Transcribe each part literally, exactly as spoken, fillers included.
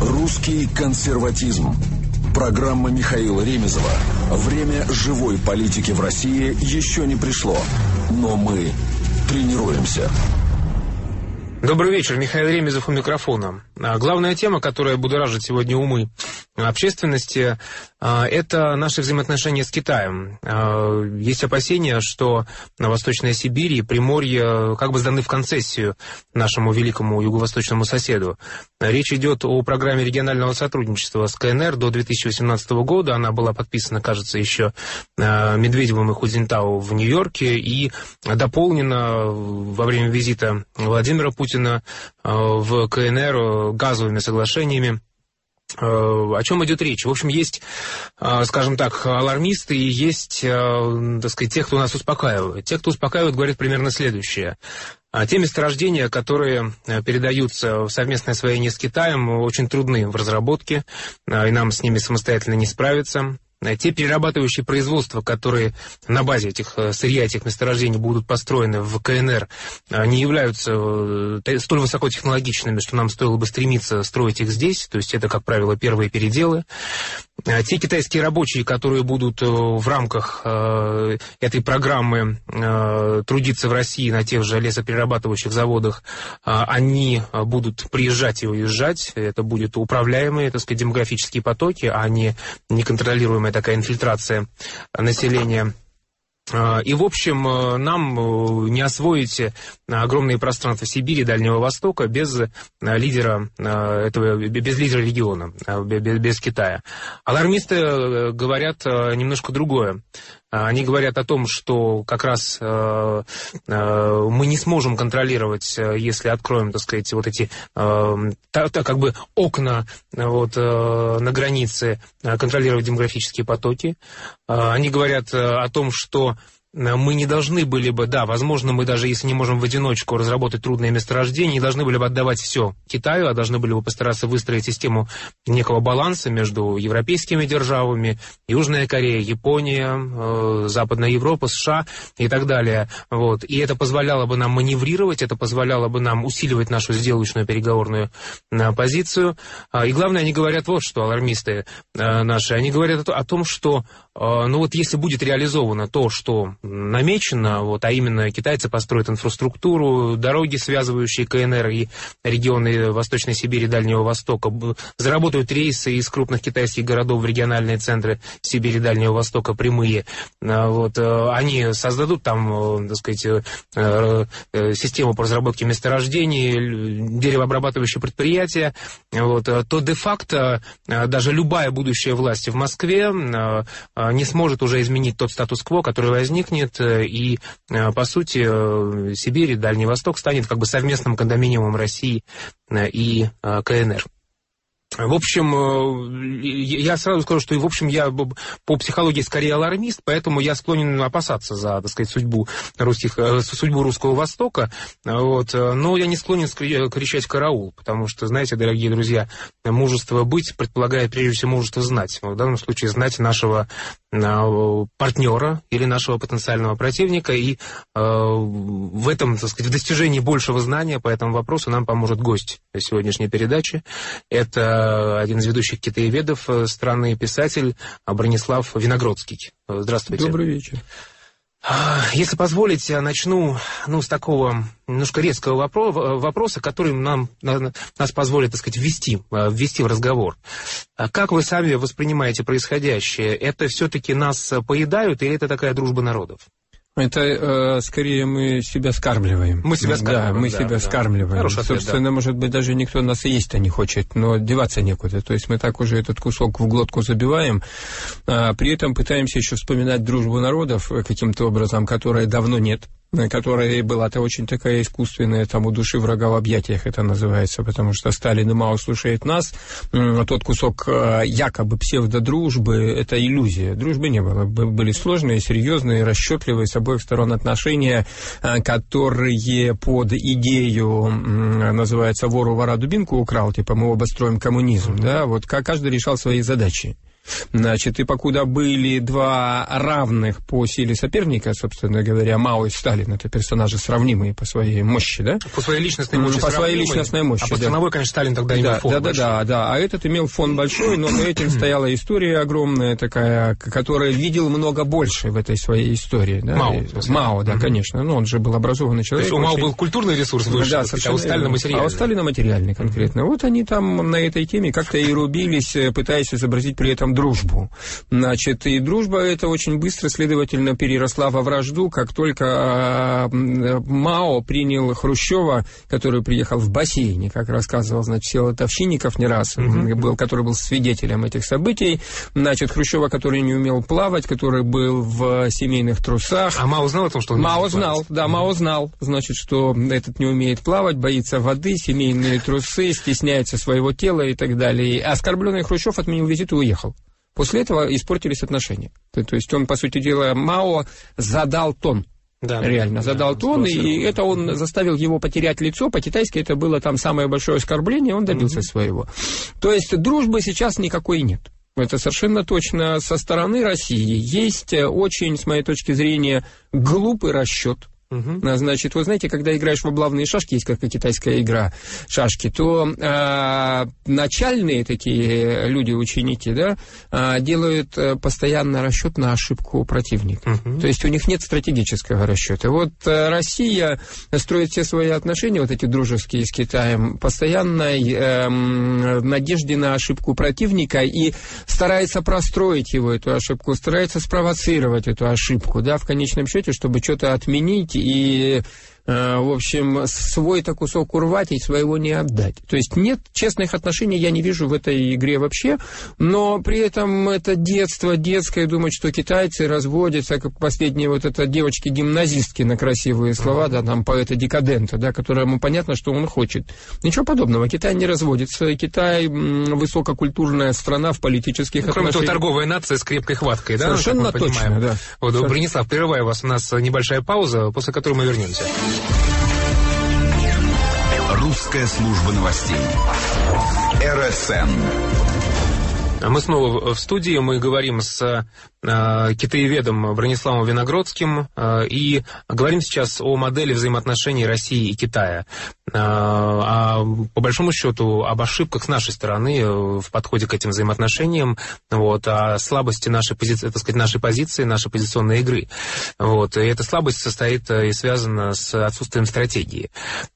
Русский консерватизм. Программа Михаила Ремезова. Время живой политики в России еще не пришло, но мы тренируемся. Добрый вечер, Михаил Ремезов у микрофона. Главная тема, которая будоражит сегодня умы общественности, это наши взаимоотношения с Китаем. Есть опасения, что Восточная Сибирь и Приморье как бы сданы в концессию нашему великому юго-восточному соседу. Речь идет о программе регионального сотрудничества с КНР до две тысячи восемнадцатого года. Она была подписана, кажется, еще Медведевым и Худзинтао в Нью-Йорке и дополнена во время визита Владимира Путина в КНР газовыми соглашениями. О чем идет речь? В общем, есть, скажем так, алармисты и есть, так сказать, те, кто нас успокаивает. Те, кто успокаивает, говорят примерно следующее. Те месторождения, которые передаются в совместное освоение с Китаем, очень трудны в разработке, и нам с ними самостоятельно не справиться. Те перерабатывающие производства, которые на базе этих сырья, этих месторождений будут построены в КНР, не являются столь высокотехнологичными, что нам стоило бы стремиться строить их здесь. То есть это, как правило, первые переделы. Те китайские рабочие, которые будут в рамках этой программы трудиться в России на тех же лесоперерабатывающих заводах, они будут приезжать и уезжать. Это будут управляемые, так сказать, демографические потоки, а не неконтролируемая такая инфильтрация населения. И, в общем, нам не освоить огромные пространства Сибири и Дальнего Востока без лидера этого, без лидера региона, без, без Китая. Алармисты говорят немножко другое. Они говорят о том, что как раз э, э, мы не сможем контролировать, если откроем, так сказать, вот эти э, та, та, как бы окна вот, э, на границе, контролировать демографические потоки. Э, они говорят о том, что мы не должны были бы, да, возможно, мы даже если не можем в одиночку разработать трудные месторождения, не должны были бы отдавать все Китаю, а должны были бы постараться выстроить систему некого баланса между европейскими державами, Южная Корея, Япония, э, Западная Европа, США и так далее. Вот. И это позволяло бы нам маневрировать, это позволяло бы нам усиливать нашу сделочную переговорную э, позицию. И главное, они говорят вот что, алармисты э, наши, они говорят о, о том, что э, ну вот если будет реализовано то, что намечено, вот, а именно китайцы построят инфраструктуру, дороги, связывающие КНР и регионы Восточной Сибири и Дальнего Востока, заработают рейсы из крупных китайских городов в региональные центры Сибири и Дальнего Востока прямые. Вот, они создадут там, так сказать, систему по разработке месторождений, деревообрабатывающие предприятия, вот, то де-факто даже любая будущая власть в Москве не сможет уже изменить тот статус-кво, который возникнет, и, по сути, Сибирь и Дальний Восток станет как бы совместным кондоминиумом России и КНР. В общем, я сразу скажу, что, в общем, я по психологии скорее алармист, поэтому я склонен опасаться за, так сказать, судьбу, русских, судьбу Русского Востока, вот. Но я не склонен кричать «караул», потому что, знаете, дорогие друзья, мужество быть предполагает, прежде всего, мужество знать. В данном случае знать нашего партнера или нашего потенциального противника, и в этом, так сказать, в достижении большего знания по этому вопросу нам поможет гость сегодняшней передачи. Это один из ведущих китаеведов страны, писатель Бронислав Виногродский. Здравствуйте. Добрый вечер. Если позволите, начну ну, с такого немножко резкого вопроса, который нам, нас позволит, так сказать, ввести, ввести в разговор. Как вы сами воспринимаете происходящее? Это все-таки нас поедают или это такая дружба народов? Это э, скорее мы себя скармливаем. Мы себя скармливаем. Да, мы да, себя да. скармливаем. Хороший ответ, Собственно, да. может быть, даже никто нас и есть-то не хочет, но деваться некуда. То есть мы так уже этот кусок в глотку забиваем, а при этом пытаемся еще вспоминать дружбу народов каким-то образом, которой давно нет. которая была-то очень такая искусственная, там у души врага в объятиях это называется, потому что Сталин и Мао слушает нас, тот кусок якобы псевдодружбы, это иллюзия, дружбы не было, были сложные, серьезные, расчетливые с обоих сторон отношения, которые под идею, называется, вору вора дубинку украл, типа мы оба строим коммунизм, да, вот каждый решал свои задачи. Значит, и покуда были два равных по силе соперника, собственно говоря, Мао и Сталин, это персонажи сравнимые по своей мощи, да? По своей личностной мощи. По своей личностной мощи, а по страновой, да. конечно, Сталин тогда имел да, фон да, большой. Да, да, да, а этот имел фон большой, но за этим стояла история огромная такая, которая видел много больше в этой своей истории. Да? Мао. Мао, да, mm-hmm. конечно, ну он же был образованный человек. То есть у Мао очень... был культурный ресурс выше, да, сказать, а у Сталина материальный. А у Сталина материальный конкретно. Mm-hmm. Вот они там на этой теме как-то и рубились, пытаясь изобразить при этом дружбу. Значит, и дружба эта очень быстро, следовательно, переросла во вражду, как только Мао принял Хрущева, который приехал в бассейне, как рассказывал, значит, Всеволод Овчинников не раз, mm-hmm. был, который был свидетелем этих событий. Значит, Хрущева, который не умел плавать, который был в семейных трусах. А Мао знал о том, что он не Мао знал, плавать? Да, mm-hmm. Мао знал, значит, что этот не умеет плавать, боится воды, семейные трусы, стесняется своего тела и так далее. И оскорбленный Хрущев отменил визит и уехал. После этого испортились отношения. То, то есть он, по сути дела, Мао задал тон. Да, реально, да, задал да, тон, и это он заставил его потерять лицо. По-китайски это было там самое большое оскорбление, он добился mm-hmm. своего. То есть дружбы сейчас никакой нет. Это совершенно точно. Со стороны России есть очень, с моей точки зрения, глупый расчет. Uh-huh. Значит, вы знаете, когда играешь в облавные шашки, есть какая китайская игра шашки, то э, начальные такие люди, ученики, да, э, делают постоянно расчет на ошибку противника. Uh-huh. То есть у них нет стратегического расчета. Вот э, Россия строит все свои отношения, вот эти дружеские с Китаем, постоянной э, надежде на ошибку противника и старается простроить его, эту ошибку, старается спровоцировать эту ошибку, да, в конечном счете, чтобы что-то отменить и, в общем, свой-то кусок урвать и своего не отдать. То есть нет честных отношений, я не вижу в этой игре вообще, но при этом это детство, детское, думать, что китайцы разводятся, как последние вот это девочки-гимназистки на красивые слова, да, там поэта-декадента, да, которому понятно, что он хочет. Ничего подобного, Китай не разводится, Китай высококультурная страна в политических ну, кроме отношениях. Кроме того, торговая нация с крепкой хваткой, да? Совершенно точно, да. Вот, Совершенно. Бронислав, прерываю вас, у нас небольшая пауза, после которой мы вернемся. Русская служба новостей. эр эс эн. Мы снова в студии, мы говорим с э, китаеведом Брониславом Виногродским э, и говорим сейчас о модели взаимоотношений России и Китая. Э, а, по большому счету об ошибках с нашей стороны в подходе к этим взаимоотношениям, вот, о слабости нашей позиции, так сказать, нашей позиции, нашей позиционной игры. Вот, и эта слабость состоит и связана с отсутствием стратегии.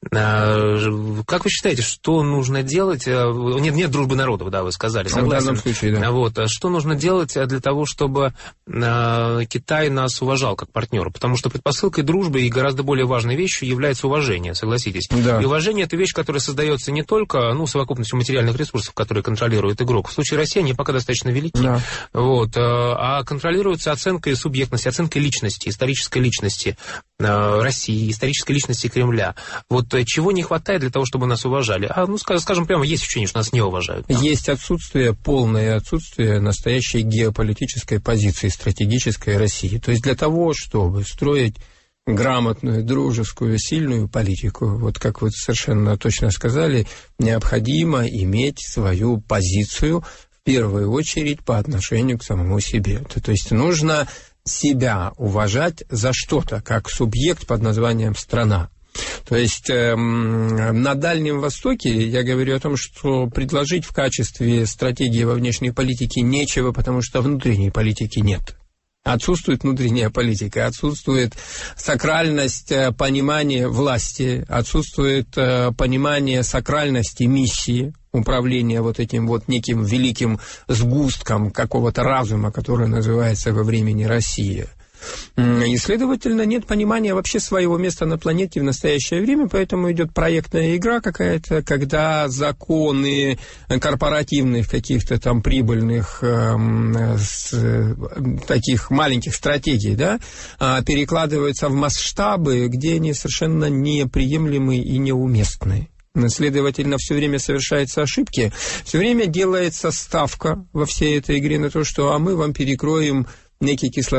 Э, как вы считаете, что нужно делать? Нет, нет дружбы народов, да, вы сказали, согласен. Да. Вот. Что нужно делать для того, чтобы э, Китай нас уважал как партнера? Потому что предпосылкой дружбы и гораздо более важной вещью является уважение, согласитесь. Да. И уважение – это вещь, которая создается не только ну, совокупностью материальных ресурсов, которые контролирует игрок. В случае России они пока достаточно велики. Да. Вот, э, а контролируется оценкой субъектности, оценкой личности, исторической личности э, России, исторической личности Кремля. Вот э, чего не хватает для того, чтобы нас уважали? А, ну, скажем прямо, есть ощущение, что нас не уважают. Да? Есть отсутствие полное отсутствие настоящей геополитической позиции, стратегической России. То есть для того, чтобы строить грамотную, дружескую, сильную политику, вот как вы совершенно точно сказали, необходимо иметь свою позицию в первую очередь по отношению к самому себе. То есть нужно себя уважать за что-то, как субъект под названием «страна». То есть э, на Дальнем Востоке я говорю о том, что предложить в качестве стратегии во внешней политике нечего, потому что внутренней политики нет. Отсутствует внутренняя политика, отсутствует сакральность понимания власти, отсутствует понимание сакральности миссии управления вот этим вот неким великим сгустком какого-то разума, который называется во времени Россия. И, следовательно, нет понимания вообще своего места на планете в настоящее время, поэтому идет проектная игра какая-то, когда законы корпоративных каких-то там прибыльных э, с, э, таких маленьких стратегий, да, э, перекладываются в масштабы, где они совершенно неприемлемы и неуместны. Следовательно, все время совершаются ошибки, все время делается ставка во всей этой игре на то, что а мы вам перекроем некий кислород.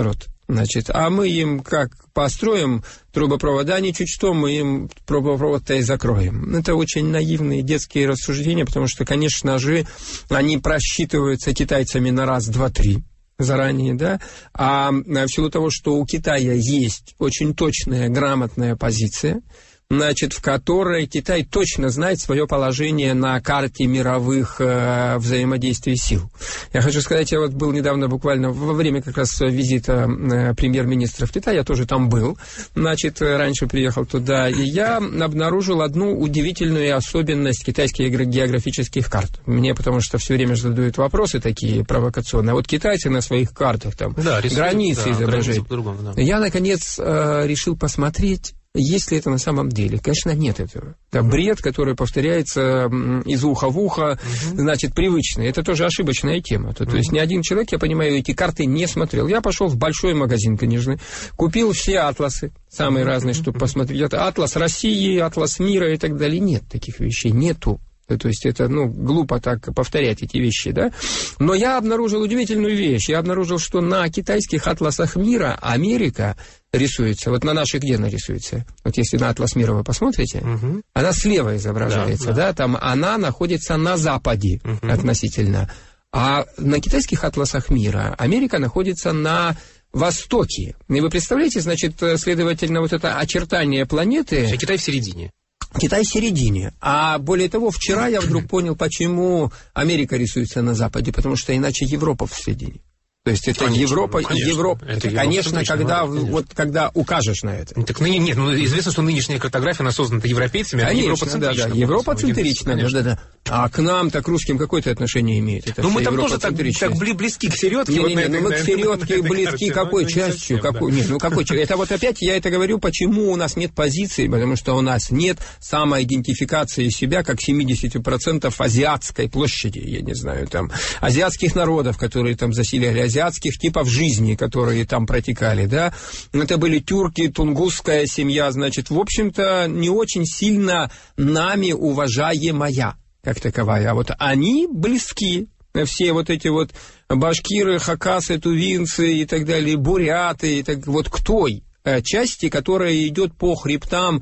Значит, а мы им как построим трубопровода, не чуть что, мы им трубопровод-то и закроем. Это очень наивные детские рассуждения, потому что, конечно же, они просчитываются китайцами на раз, два, три заранее, да, а в силу того, что у Китая есть очень точная, грамотная позиция, значит, в которой Китай точно знает свое положение на карте мировых э, взаимодействий сил. Я хочу сказать, я вот был недавно, буквально во время как раз визита э, премьер-министра в Китай, я тоже там был, значит, раньше приехал туда, и я обнаружил одну удивительную особенность китайских географических карт. Мне потому что все время задают вопросы такие провокационные. А вот китайцы на своих картах там да, рисуют, границы да, изображают. Границы да. Я, наконец, э, решил посмотреть, есть ли это на самом деле? Конечно, нет этого. Это бред, который повторяется из уха в ухо, uh-huh. значит, привычный. Это тоже ошибочная тема. То, uh-huh. то есть ни один человек, я понимаю, эти карты не смотрел. Я пошел в большой магазин книжный, купил все атласы, самые uh-huh. разные, чтобы uh-huh. посмотреть. Это атлас России, атлас мира и так далее. Нет таких вещей, нету. То есть это, ну, глупо так повторять эти вещи, да? Но я обнаружил удивительную вещь. Я обнаружил, что на китайских атласах мира Америка рисуется. Вот на нашей где она рисуется? Вот если на атлас мира вы посмотрите, угу. она слева изображается, да, да. да? Там она находится на западе угу. относительно. А на китайских атласах мира Америка находится на востоке. И вы представляете, значит, следовательно, вот это очертание планеты... А Китай в середине. Китай в середине. А более того, вчера я вдруг понял, почему Америка рисуется на Западе, потому что иначе Европа в середине. То есть это конечно, Европа, конечно, Европа, это, это конечно, когда, конечно. Вот, когда укажешь на это. Так, ну, нет, ну, известно, что нынешняя картография, она создана европейцами, а Европа центрична. Да, да, Европа центрична, да, да, да. А к нам, так, русским, какое-то отношение имеет? Это ну, мы там тоже так, так близки к середке. Не, вот не, не, ну, мы к середке близки какой частью? Какой, нет, ну, какой частью? Это вот опять я это говорю, почему у нас нет позиции, потому что у нас нет самоидентификации себя как семьдесят процентов азиатской площади, я не знаю, там, азиатских народов, которые там заселяли, азиатских типов жизни, которые там протекали, да. Это были тюрки, тунгусская семья, значит, в общем-то, не очень сильно нами уважаемая, как таковая. А вот они близки. Все вот эти вот башкиры, хакасы, тувинцы и так далее, буряты, и так, вот к той части, которая идет по хребтам,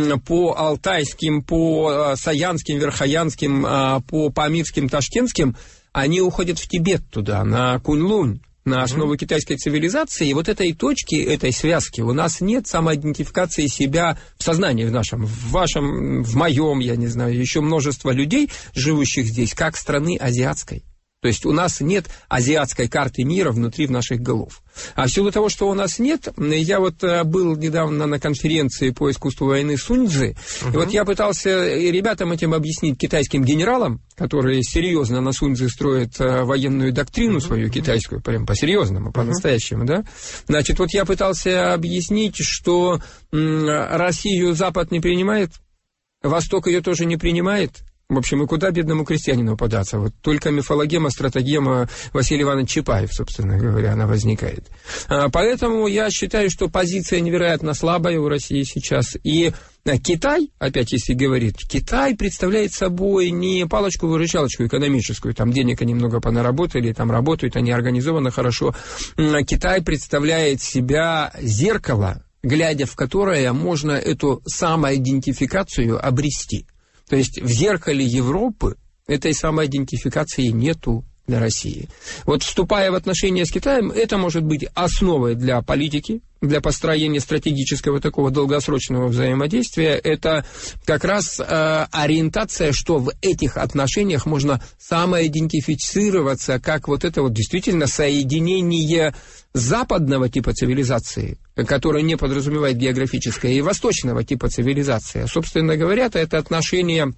по алтайским, по саянским, верхоянским, по памирским, ташкентским, они уходят в Тибет туда, на Куньлунь, на основу mm-hmm. китайской цивилизации, и вот этой точки, этой связки у нас нет самоидентификации себя в сознании в нашем, в вашем, в моем, я не знаю, еще множество людей, живущих здесь, как страны азиатской. То есть у нас нет азиатской карты мира внутри наших голов. А в силу того, что у нас нет, я вот был недавно на конференции по искусству войны Суньцзы, uh-huh. и вот я пытался ребятам этим объяснить, китайским генералам, которые серьезно на Суньцзы строят военную доктрину uh-huh. свою китайскую, прям по-серьезному, uh-huh. по-настоящему, да. Значит, вот я пытался объяснить, что м- Россию Запад не принимает, Восток ее тоже не принимает. В общем, и куда бедному крестьянину податься? Вот только мифологема, стратегема Василия Ивановича Чапаева, собственно говоря, она возникает. А, поэтому я считаю, что позиция невероятно слабая у России сейчас. И Китай, опять если говорить, Китай представляет собой не палочку-выручалочку экономическую, там денег они много понаработали, там работают, они организованы хорошо. Китай представляет себя зеркало, глядя в которое можно эту самоидентификацию обрести. То есть в зеркале Европы этой самоидентификации нету для России. Вот вступая в отношения с Китаем, это может быть основой для политики, для построения стратегического такого долгосрочного взаимодействия. Это как раз э, ориентация, что в этих отношениях можно самоидентифицироваться как вот это вот действительно соединение западного типа цивилизации, которое не подразумевает географическое, и восточного типа цивилизации. Собственно говоря, это отношение...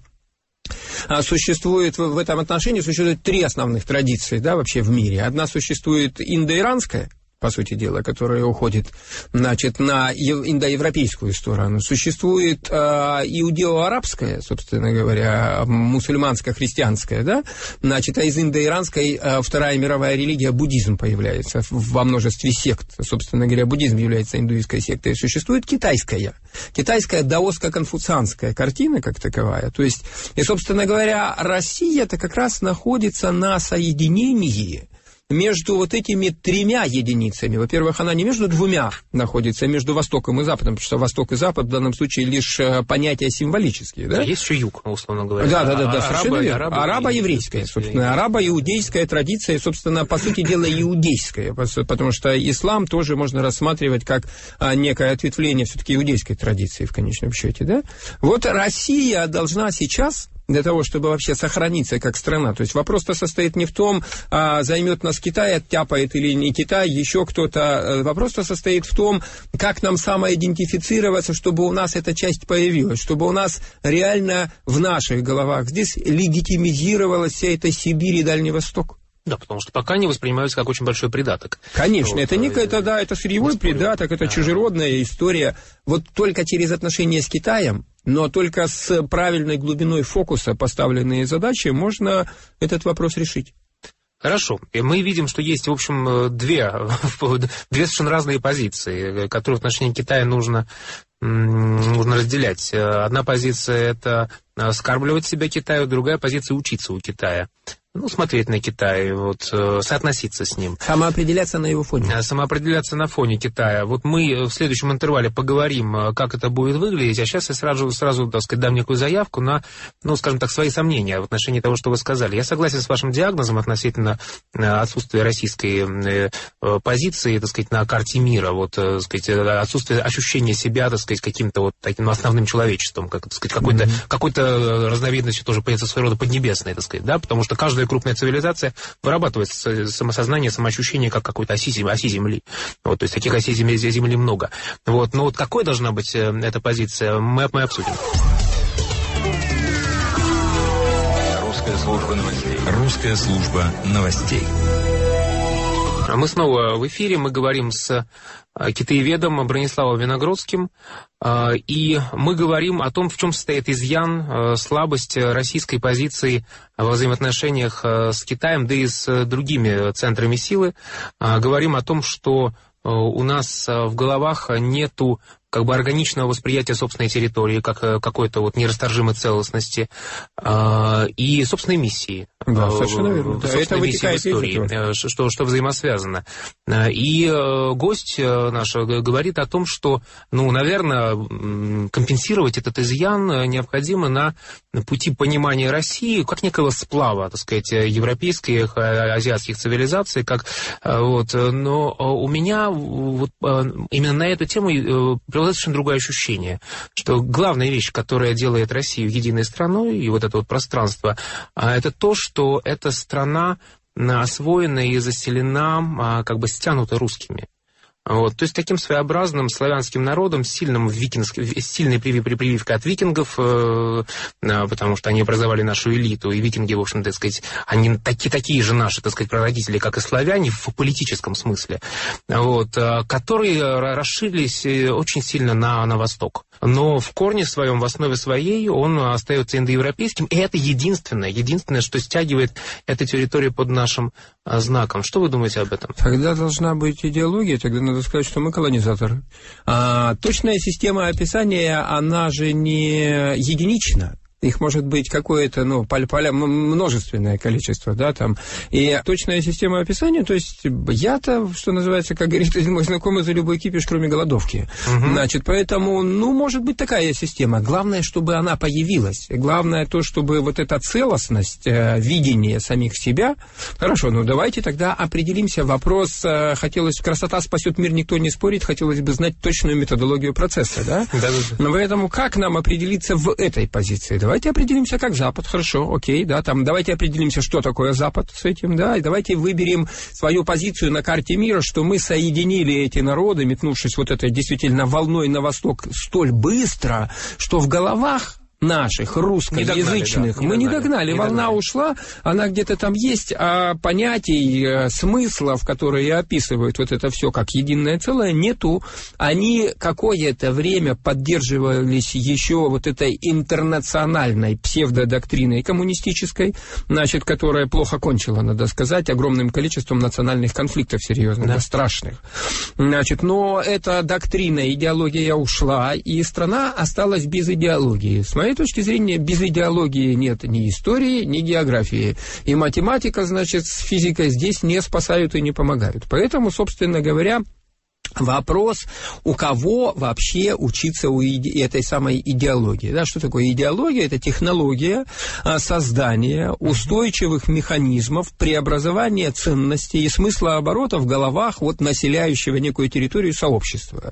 Существует, в этом отношении существует три основных традиции, да, вообще в мире. Одна существует индоиранская, по сути дела, которая уходит, значит, на индоевропейскую сторону. Существует э, иудео-арабская, собственно говоря, мусульманско-христианская, да, значит, а из индоиранской э, Вторая мировая религия, буддизм появляется во множестве сект. Собственно говоря, буддизм является индуистской сектой. Существует китайская, китайская даоско-конфуцианская картина как таковая. То есть, и, собственно говоря, Россия-то как раз находится на соединении между вот этими тремя единицами. Во-первых, она не между двумя находится, а между Востоком и Западом, потому что Восток и Запад в данном случае лишь понятия символические. Да? Да, есть еще юг, условно говоря. Да, да, да, да, а, совершенно верно. Араба, Арабо-еврейская, собственно, арабо-иудейская традиция, собственно, по сути дела, иудейская, потому что ислам тоже можно рассматривать как некое ответвление все-таки иудейской традиции в конечном счете, да? Вот Россия должна сейчас, для того, чтобы вообще сохраниться как страна. То есть вопрос-то состоит не в том, а, займет нас Китай, оттяпает или не Китай, еще кто-то. Вопрос-то состоит в том, как нам самоидентифицироваться, чтобы у нас эта часть появилась, чтобы у нас реально в наших головах здесь легитимизировалась вся эта Сибирь и Дальний Восток. Да, потому что пока они воспринимаются как очень большой придаток. Конечно, вот, это не это, да, это сырьевой придаток, это да. чужеродная история. Вот только через отношения с Китаем, но только с правильной глубиной фокуса поставленные задачи можно этот вопрос решить. Хорошо. И мы видим, что есть, в общем, две, две совершенно разные позиции, которые в отношении Китая нужно, нужно разделять. Одна позиция – это оскорбливать себя Китаю, другая позиция – учиться у Китая. Ну, смотреть на Китай, вот, соотноситься с ним. Самоопределяться на его фоне. Самоопределяться на фоне Китая. Вот мы в следующем интервале поговорим, как это будет выглядеть, а сейчас я сразу, сразу, так сказать, дам некую заявку на, ну, скажем так, свои сомнения в отношении того, что вы сказали. Я согласен с вашим диагнозом относительно отсутствия российской позиции, так сказать, на карте мира, вот, так сказать, отсутствие ощущения себя, так сказать, каким-то вот таким основным человечеством, как, так сказать, какой-то, mm-hmm. какой-то разновидностью тоже, понятно, своего рода поднебесной, так сказать, да, потому что каждая крупная цивилизация вырабатывает самосознание, самоощущение как какой-то оси, оси земли. Вот, то есть таких осей земли, земли много. Вот, но вот какой должна быть эта позиция, мы, мы обсудим. Русская служба новостей. Русская служба новостей. Мы снова в эфире, мы говорим с китаеведом Брониславом Виногродским, и мы говорим о том, в чем состоит изъян, слабость российской позиции во взаимоотношениях с Китаем, да и с другими центрами силы. Говорим о том, что у нас в головах нету как бы органичного восприятия собственной территории, как какой-то вот нерасторжимой целостности э, и собственной миссии. Да, совершенно верно. Да, собственной это миссии в истории, что, что взаимосвязано. И э, гость наш говорит о том, что, ну, наверное, компенсировать этот изъян необходимо на пути понимания России как некого сплава, так сказать, европейских, азиатских цивилизаций, как, вот, но у меня вот, именно на эту тему совершенно другое ощущение, что главная вещь, которая делает Россию единой страной, и вот это вот пространство, это то, что эта страна освоена и заселена, как бы стянута русскими. Вот, то есть таким своеобразным славянским народом, сильным викинг, сильной прививкой от викингов, э, потому что они образовали нашу элиту, и викинги, в общем, так сказать, они таки, такие же наши, так сказать, прародители, как и славяне в политическом смысле, вот, которые расширились очень сильно на, на восток. Но в корне своем, в основе своей он остается индоевропейским, и это единственное, единственное, что стягивает эту территорию под нашим знаком. Что вы думаете об этом? Тогда должна быть идеология, тогда надо сказать, что мы колонизаторы. А, точная система описания, она же не единична. Их может быть какое-то, ну, поля, множественное количество, да, там. И точная система описания, то есть я-то, что называется, как говорит мой знакомый, за любой кипиш, кроме голодовки. Угу. Значит, поэтому, ну, может быть такая система. Главное, чтобы она появилась. Главное то, чтобы вот эта целостность, э, видение самих себя. Хорошо, ну, давайте тогда определимся. Вопрос, э, хотелось, красота спасет мир, никто не спорит, хотелось бы знать точную методологию процесса, да? Да, да. Поэтому как нам определиться в этой позиции? Давайте определимся как Запад, хорошо, окей, да, там, давайте определимся, что такое Запад с этим, да, и давайте выберем свою позицию на карте мира, что мы соединили эти народы, метнувшись вот этой действительно волной на восток столь быстро, что в головах наших, русскоязычных, не догнали, да, мы не догнали, не волна догнали. Ушла, она где-то там есть, а понятий, смыслов, которые описывают вот это все как единое целое, нету. Они какое-то время поддерживались еще вот этой интернациональной псевдодоктриной коммунистической, значит, которая плохо кончила, надо сказать, огромным количеством национальных конфликтов серьезных, да. страшных. Значит, но эта доктрина, идеология ушла, и страна осталась без идеологии. С моей моей точки зрения, без идеологии нет ни истории, ни географии. И математика, значит, с физикой здесь не спасают и не помогают. Поэтому, собственно говоря, вопрос, у кого вообще учиться у иде- этой самой идеологии. Да, что такое идеология? Это технология а, создания устойчивых механизмов преобразования ценностей и смысла оборота в головах вот, населяющего некую территорию сообщества.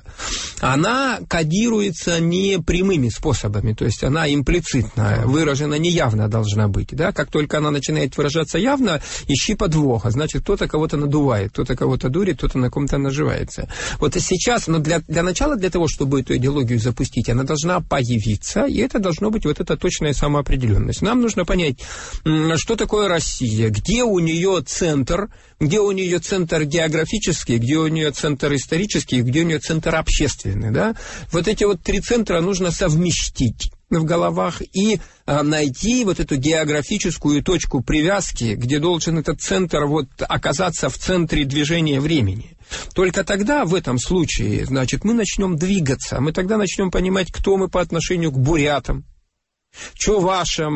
Она кодируется не прямыми способами, то есть она имплицитно выражена, неявно должна быть. Да? Как только она начинает выражаться явно, ищи подвоха. Значит, кто-то кого-то надувает, кто-то кого-то дурит, кто-то на ком-то наживается. Вот и сейчас, но для, для начала, для того, чтобы эту идеологию запустить, она должна появиться, и это должно быть вот эта точная самоопределенность. Нам нужно понять, что такое Россия, где у нее центр, где у нее центр географический, где у нее центр исторический, где у нее центр общественный. Да? Вот эти вот три центра нужно совместить в головах и а, найти вот эту географическую точку привязки, где должен этот центр вот оказаться в центре движения времени. Только тогда, в этом случае, значит, мы начнем двигаться, мы тогда начнем понимать, кто мы по отношению к бурятам, чувашам,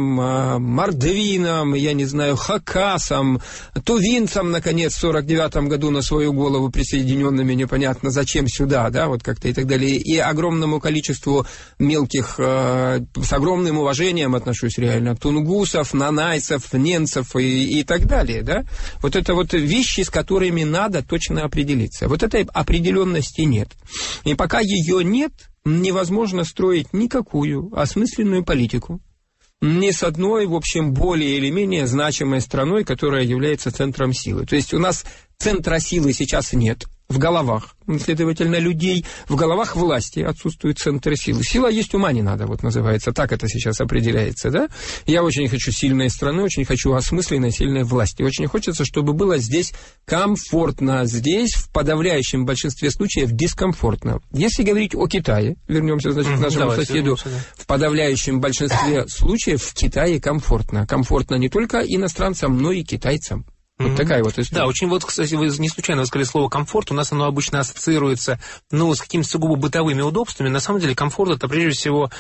мордвинам, я не знаю, хакасам, тувинцам, наконец, в сорок девятом году на свою голову присоединенными, непонятно зачем сюда, да, вот как-то и так далее, и огромному количеству мелких, э, с огромным уважением отношусь реально, тунгусов, нанайцев, ненцев и, и так далее, да, вот это вот вещи, с которыми надо точно определиться. Вот этой определенности нет. И пока ее нет, невозможно строить никакую осмысленную политику ни с одной, в общем, более или менее значимой страной, которая является центром силы. То есть у нас центра силы сейчас нет в головах, следовательно, людей, в головах власти отсутствует центр силы. Сила есть, ума не надо, вот называется, так это сейчас определяется, да? Я очень хочу сильной страны, очень хочу осмысленной, сильной власти. Очень хочется, чтобы было здесь комфортно, здесь в подавляющем большинстве случаев дискомфортно. Если говорить о Китае, вернемся, значит, к нашему Давайте соседу, в подавляющем большинстве случаев в Китае комфортно. Комфортно не только иностранцам, но и китайцам. Вот mm-hmm. такая вот история. Да, очень вот, кстати, вы не случайно сказали слово «комфорт», у нас оно обычно ассоциируется, ну, с какими-то сугубо бытовыми удобствами. На самом деле комфорт — это, прежде всего,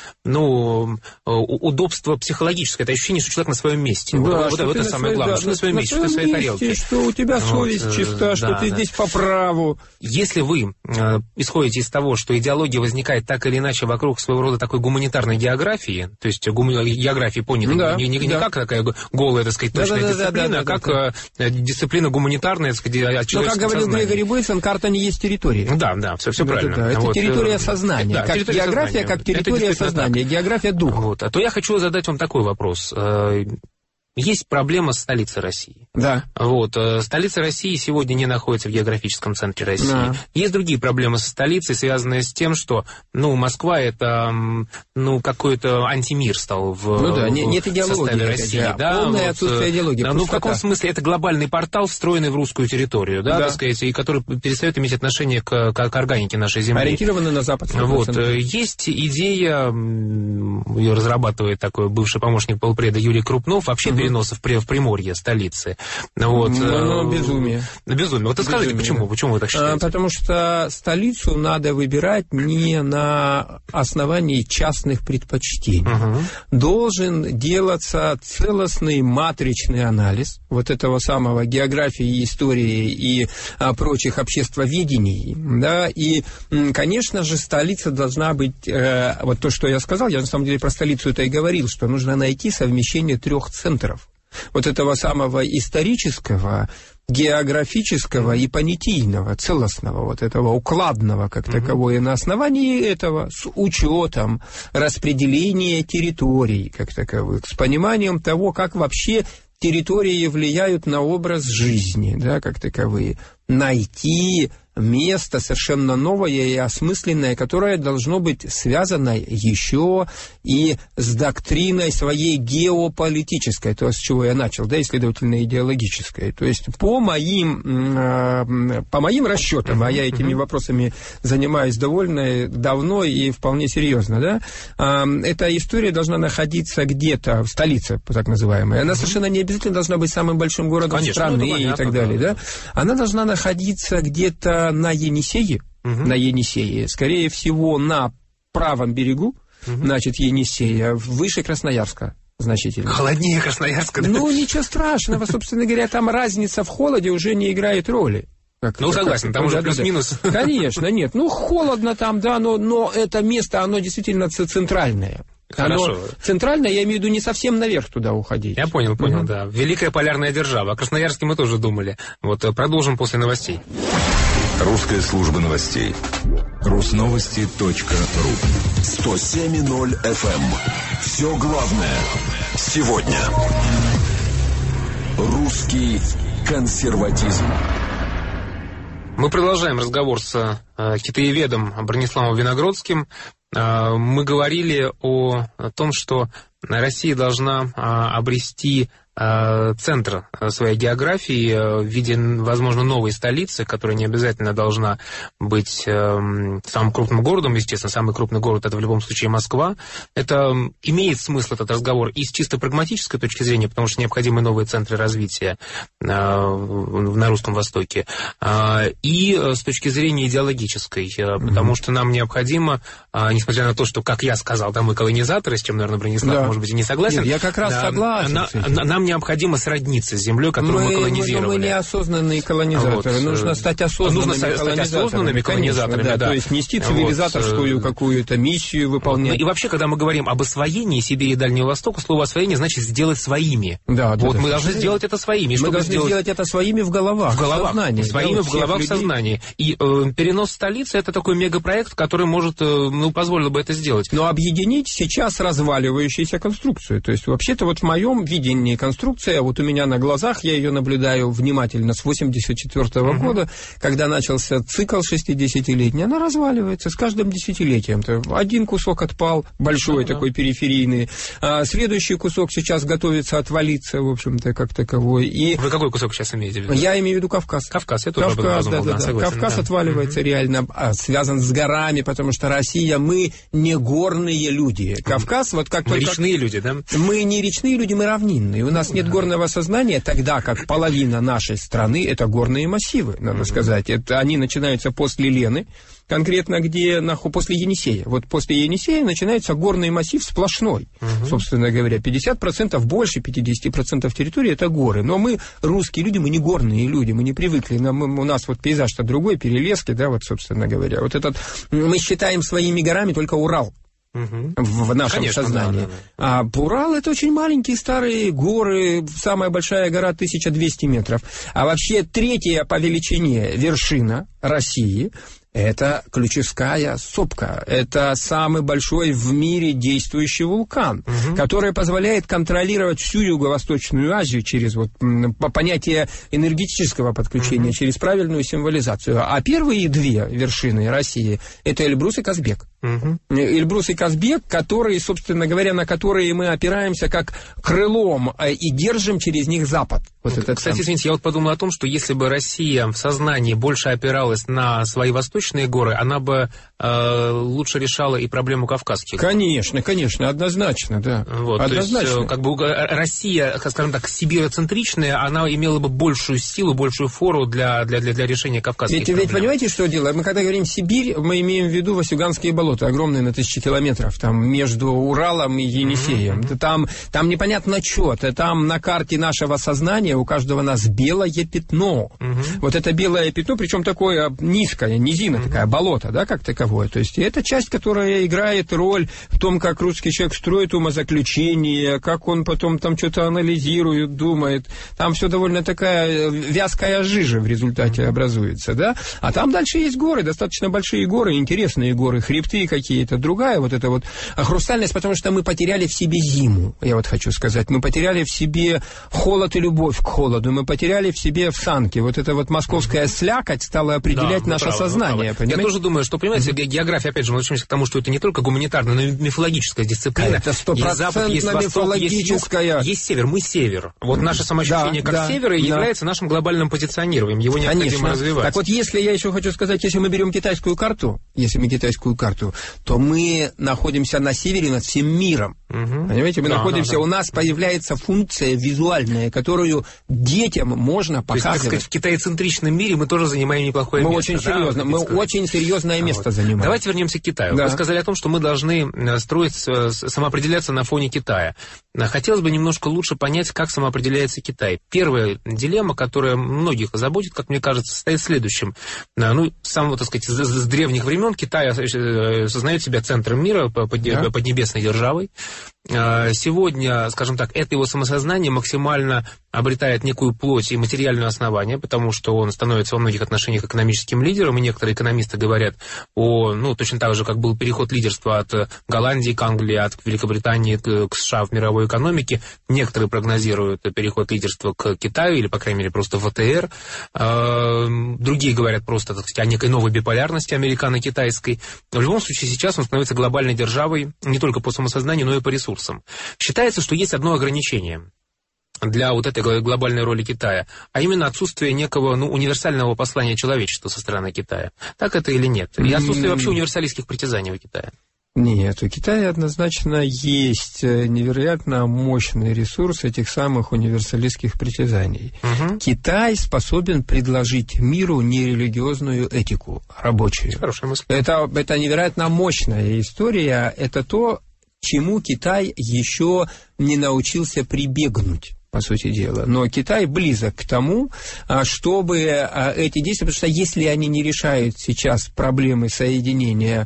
ну, удобство психологическое, это ощущение, что человек на своем месте. Да, вот, вот, вот это самое своей, главное, да, что на своем месте, что на своей тарелке. Что у тебя совесть вот, чиста, да, что ты да. здесь по праву. Если вы э, исходите из того, что идеология возникает так или иначе вокруг своего рода такой гуманитарной географии, то есть гум... география понята да, не, не, не да. как такая голая, так сказать, точная да, дисциплина, да, да, да, а как да, да. дисциплина гуманитарная, гуманитарная, так сказать, но, как говорил сознание. Грегори Бейсон, карта не есть территория. Да, да, все, все да, правильно. Да, да. Это вот. территория сознания. Да, как территория география, сознания. Как территория сознания. Так. География духа. Вот. А то я хочу задать вам такой вопрос. Есть проблема с столицей России. Да. Вот. Столица России сегодня не находится в географическом центре России. Да. Есть другие проблемы со столицей, связанные с тем, что, ну, Москва это, ну, какой-то антимир стал в, ну, да, в, нет в составе России. Да, да, полное вот, отсутствие идеологии. Да, ну, в каком смысле это глобальный портал, встроенный в русскую территорию, да, да. так сказать, и который перестает иметь отношение к, к, к органике нашей земли. Ориентированный на Запад. Вот. Есть идея, ее разрабатывает такой бывший помощник полпреда Юрий Крупнов, вообще угу. переносов в Приморье, столицы. Вот. Ну, ну, безумие. Безумие. Вот скажите, почему? Почему вы так считаете? А, потому что столицу надо выбирать не на основании частных предпочтений. Угу. Должен делаться целостный матричный анализ вот этого самого географии, истории и а, прочих обществоведений. Да? И, конечно же, столица должна быть... Э, вот то, что я сказал, я на самом деле про столицу это и говорил, что нужно найти совмещение трех центров. Вот этого самого исторического, географического и понятийного, целостного, вот этого укладного, как mm-hmm. таковое, и на основании этого, с учетом распределения территорий, как таковых, с пониманием того, как вообще территории влияют на образ жизни, да, как таковые, найти место совершенно новое и осмысленное, которое должно быть связано еще и с доктриной своей геополитической, то, с чего я начал, да, и, следовательно, идеологической. То есть по моим, по моим расчетам, а я этими вопросами занимаюсь довольно давно и вполне серьезно, да, эта история должна находиться где-то в столице, так называемой. Она совершенно не обязательно должна быть самым большим городом Конечно, страны ну, понятно, и так далее, да. да. Она должна находиться где-то на Енисее, угу. на Енисее, скорее всего, на правом берегу, угу. значит, Енисея, выше Красноярска. Значительно. Холоднее Красноярска, да? Ну, ничего страшного, собственно говоря, там разница в холоде уже не играет роли. Как, ну, как, согласен, как, там да, уже плюс-минус. Конечно, нет. Ну, холодно там, да, но, но это место, оно действительно центральное. Хорошо. Оно центральное, я имею в виду, не совсем наверх туда уходить. Я понял, понял, угу. да. Великая полярная держава. О Красноярске мы тоже думали. Вот, продолжим после новостей. Русская служба новостей. Русновости точка ру. сто семь и ноль эф эм. Все главное сегодня. Русский консерватизм. Мы продолжаем разговор с э, китаеведом Брониславом Виногродским. Э, мы говорили о, о том, что Россия должна э, обрести э, центр своей географии э, в виде, возможно, новой столицы, которая не обязательно должна быть э, самым крупным городом. Естественно, самый крупный город — это в любом случае Москва. Это имеет смысл, этот разговор, и с чисто прагматической точки зрения, потому что необходимы новые центры развития э, на Русском Востоке, э, и с точки зрения идеологической, э, потому mm-hmm. что нам необходимо, э, несмотря на то, что, как я сказал, там мы колонизаторы, с чем, наверное, Бронислав, да. может быть, и не согласен. Нет, я как раз да, согласен. На, на, нам необходимо сродниться с землей, которую мы, мы колонизировали. Мы, мы неосознанные колонизаторы. Вот. Нужно стать осознанными Нужно колонизаторами. Стать осознанными колонизаторами, конечно, да, да. То есть нести цивилизаторскую вот. какую-то миссию выполнять. Вот. И вообще, когда мы говорим об освоении Сибири и Дальнего Востока, слово освоение значит сделать своими. Да, да, вот да, мы да. должны сделать это своими. Мы должны сделать... сделать это своими в головах, в головах, в сознании. Своими да, в головах, в сознании. И э, перенос столицы — это такой мегапроект, который может, э, ну, позволил бы это сделать. Но объединить сейчас разваливающуюся конструкцию. То есть, вообще-то, вот в моем видении конструкция, вот у меня на глазах, я ее наблюдаю внимательно с восемьдесят четвёртого uh-huh. года, когда начался цикл шестидесятилетний, она разваливается с каждым десятилетием. Один кусок отпал, большой uh-huh. такой периферийный, а следующий кусок сейчас готовится отвалиться, в общем-то, как таковой. И вы какой кусок сейчас имеете в виду? Я имею в виду Кавказ. Кавказ, я тоже Кавказ, подумал, да, да, да, согласен, Кавказ да. отваливается uh-huh. реально, а, связан с горами, потому что Россия, мы не горные люди. Кавказ, вот как мы только... речные люди, да? Мы не речные люди, мы равнинные. У нас нет да. горного сознания, тогда как половина нашей страны — это горные массивы, надо uh-huh. сказать. Это, они начинаются после Лены, конкретно где, нахуй, после Енисея. Вот после Енисея начинается горный массив сплошной, uh-huh. собственно говоря. пятьдесят процентов больше, пятьдесят процентов территории — это горы. Но мы, русские люди, мы не горные люди, мы не привыкли. Нам, у нас вот пейзаж-то другой, перелески, да, вот, собственно говоря. Вот этот, мы считаем своими горами только Урал. Угу. В нашем Конечно, сознании. Да, да, да. А Урал — это очень маленькие старые горы, самая большая гора тысяча двести метров. А вообще третья по величине вершина России — это Ключевская сопка. Это самый большой в мире действующий вулкан, угу. который позволяет контролировать всю Юго-Восточную Азию через вот, по понятие энергетического подключения, угу. через правильную символизацию. А первые две вершины России — это Эльбрус и Казбек. Угу. Эльбрус и Казбек, которые, собственно говоря, на которые мы опираемся как крылом и держим через них Запад. Вот ну, это кстати, там. извините, я вот подумал о том, что если бы Россия в сознании больше опиралась на свои восточные горы, она бы э, лучше решала и проблему кавказских. Конечно, конечно, однозначно, да. Вот, однозначно. То есть, как бы Россия, скажем так, сибироцентричная, она имела бы большую силу, большую фору для, для, для, для решения кавказских ведь, проблем. Ведь понимаете, что дело? Мы когда говорим Сибирь, мы имеем в виду Васюганские болота, огромные на тысячи километров, там между Уралом и Енисеем. Mm-hmm. Там, там непонятно что, там на карте нашего сознания у каждого нас белое пятно. Mm-hmm. Вот это белое пятно, причем такое низкое, низина, mm-hmm. такая болото, да, как таковое. То есть это часть, которая играет роль в том, как русский человек строит умозаключение, как он потом там что-то анализирует, думает. Там все довольно такая вязкая жижа в результате mm-hmm. образуется, да. А там дальше есть горы, достаточно большие горы, интересные горы, хребты какие-то, другая вот эта вот хрустальность, потому что мы потеряли в себе зиму, я вот хочу сказать. Мы потеряли в себе холод и любовь к холоду, мы потеряли в себе осанки. Вот эта вот московская слякоть стала определять да, наше правы, сознание. Я тоже думаю, что, понимаете, mm-hmm. география, опять же, мы возвращаемся к тому, что это не только гуманитарная, но и мифологическая дисциплина. Это стопроцентно мифологическая. Есть, есть север, мы север. Вот наше самоощущение да, как да, севера да. является нашим глобальным позиционированием. Его необходимо Конечно. развивать. Так вот, если я еще хочу сказать, если мы берем китайскую карту, если мы китайскую карту, то мы находимся на севере над всем миром. Угу. Понимаете, мы да, находимся, да, да. у нас появляется функция визуальная, которую детям можно показывать. То есть, так сказать, в китайцентричном мире мы тоже занимаем неплохое мы место. Очень да, серьезно, мы сказать. очень серьезное место вот. занимаем. Давайте вернемся к Китаю. Да. Вы сказали о том, что мы должны строить, самоопределяться на фоне Китая. Хотелось бы немножко лучше понять, как самоопределяется Китай. Первая дилемма, которая многих заботит, как мне кажется, состоит в следующем. Ну, с самого, так сказать, с древних времен Китай сознает себя центром мира, поднебесной державой. Сегодня, скажем так, это его самосознание максимально обретает некую плоть и материальное основание, потому что он становится во многих отношениях экономическим лидером, и некоторые экономисты говорят о, ну, точно так же, как был переход лидерства от Голландии к Англии, от Великобритании к США в мировой экономике, некоторые прогнозируют переход лидерства к Китаю, или, по крайней мере, просто в ВТР, другие говорят просто, так сказать, о некой новой биполярности американо-китайской. В любом случае, сейчас он становится глобальной державой не только по самосознанию, но и по ресурсам. Считается, что есть одно ограничение для вот этой глобальной роли Китая, а именно отсутствие некого, ну, универсального послания человечеству со стороны Китая. Так это или нет? И отсутствие вообще универсалистских притязаний у Китая. Нет, у Китая однозначно есть невероятно мощный ресурс этих самых универсалистских притязаний. Угу. Китай способен предложить миру нерелигиозную этику рабочую. Хорошая мысль. Это, это невероятно мощная история. Это то, чему Китай еще не научился прибегнуть, по сути дела. Но Китай близок к тому, чтобы эти действия, потому что если они не решают сейчас проблемы соединения